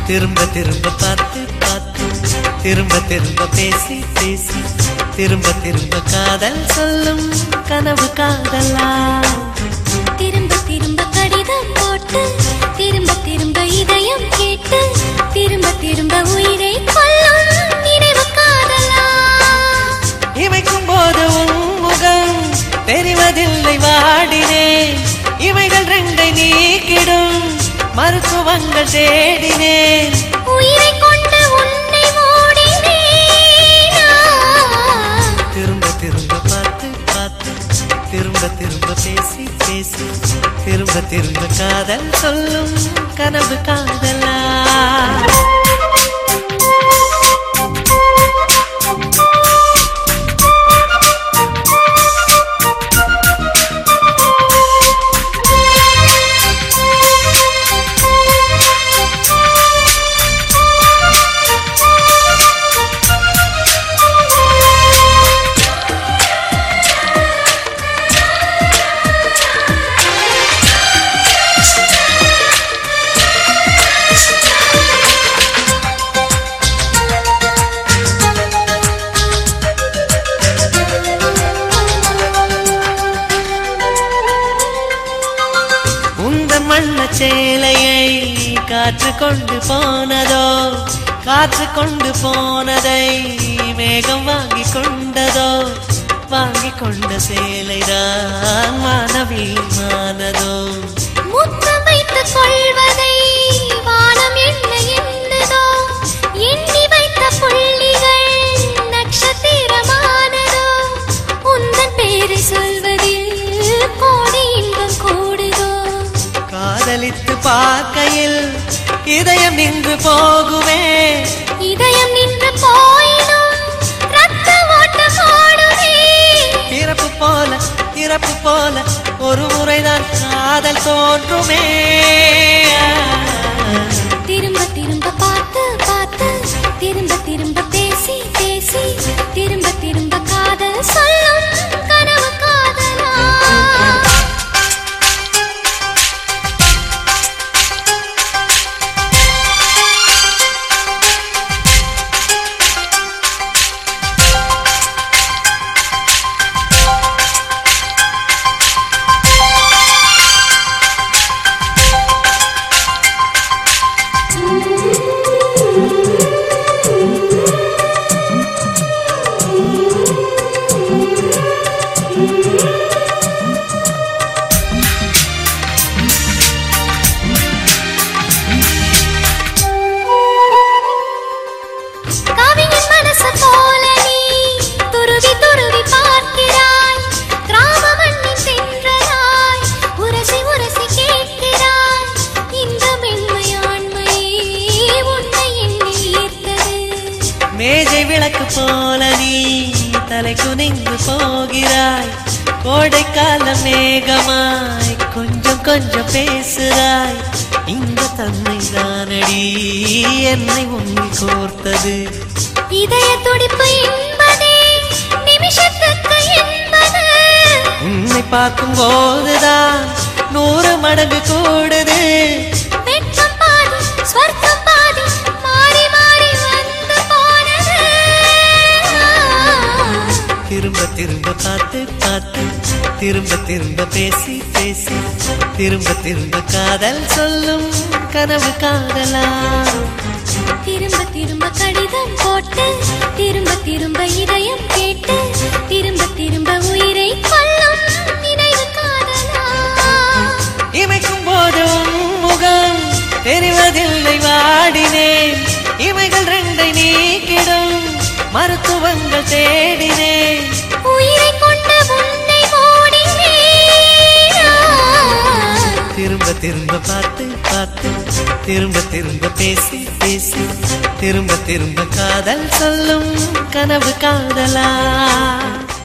திரும்ப திரும்ப பார்த்து பார்த்து திரும்ப திரும்ப பேசி பேசி திரும்ப திரும்ப காதல் சொல்லும் கனவு காதலா திரும்ப திரும்ப கடிதம் போட்டு திரும்ப திரும்ப இதயம் கேட்டு திரும்ப திரும்ப உயிரை கொல்லும் நினைவு காதலா இமைக்கும் போது உன் முகம் தெரிவதில்லை வாடினேன் இவைகள் ரெண்டை நீக்கிடும் மருத்துவங்கள் தேடினேன் உயிரை கொண்டு உன்னை மூடினேன் திரும்ப திரும்ப பார்த்து பார்த்து திரும்ப திரும்ப பேசி பேசி திரும்ப திரும்ப காதல் சொல்லும் கனவு காதலா சேலையை காற்று கொண்டு போனதோ காற்று கொண்டு போனதை மேகம் வாங்கி கொண்டதோ வாங்கி கொண்ட சேலைதான் வானவிமானதோ முத்தம் வைத்துக் கொள்வதை வானம் என்ன என்னதோ எண்ணி வைத்த புள்ளிகள் நட்சத்திரமானதோ உந்தன் பேரை சொல்வதில் கோடி இன்பம் கூடுதோ காதலித்து பார்க்கையில் இதயம் நின்று போகுமே இதயம் நின்று போயினும் ரத்த ஓட்டம் ஓடுமே இறப்பு போல ஒரு முறைதான் காதல் தோன்றுமே திரும்ப திரும்ப பார்த்து பார்த்து திரும்ப திரும்ப பேசி பேசி திரும்ப திரும்ப காதல் சொல்லும் கனவு காதலா மேஜை விளக்கு போல நீ தலை குனிந்து போகிறாய் கோடைக்கால மேகமாய் கொஞ்சம் கொஞ்சம் பேசுகிறாய் இந்த தன்மை தானடி என்னை உன்னை கோர்த்தது இதய துடிப்பு என்பதே நிமிஷத்துக்கு என்பது உன்னை பார்க்கும் போதுதான் 100 மடங்கு கூடுது வெட்கம் பாதி ஸ்வர்க்கம் பாதி மாறி மாறி வந்து போனது திரும்ப திரும்ப பார்த்து பார்த்து திரும்ப திரும்ப பேசி பேசி திரும்ப திரும்ப காதல் சொல்லும் கனவு காதலா திரும்ப திரும்ப கடிதம் போட்டு திரும்ப திரும்ப இதயம் கேட்டு திரும்ப திரும்ப உயிரை கொல்லும் நினைவு காதலா இமைக்கும் போது முகம் தெரிவதில்லை வாடினேன் இவைகள் ரெண்டை நீக்கிடும் மருத்துவங்கள் தேடினேன் உயிரை கொண்டு உன்னை மூடினேன் திரும்ப திரும்ப பார்த்து பார்த்து திரும்ப திரும்ப பேசி பேசி திரும்ப திரும்ப காதல் சொல்லும் கனவு காதலா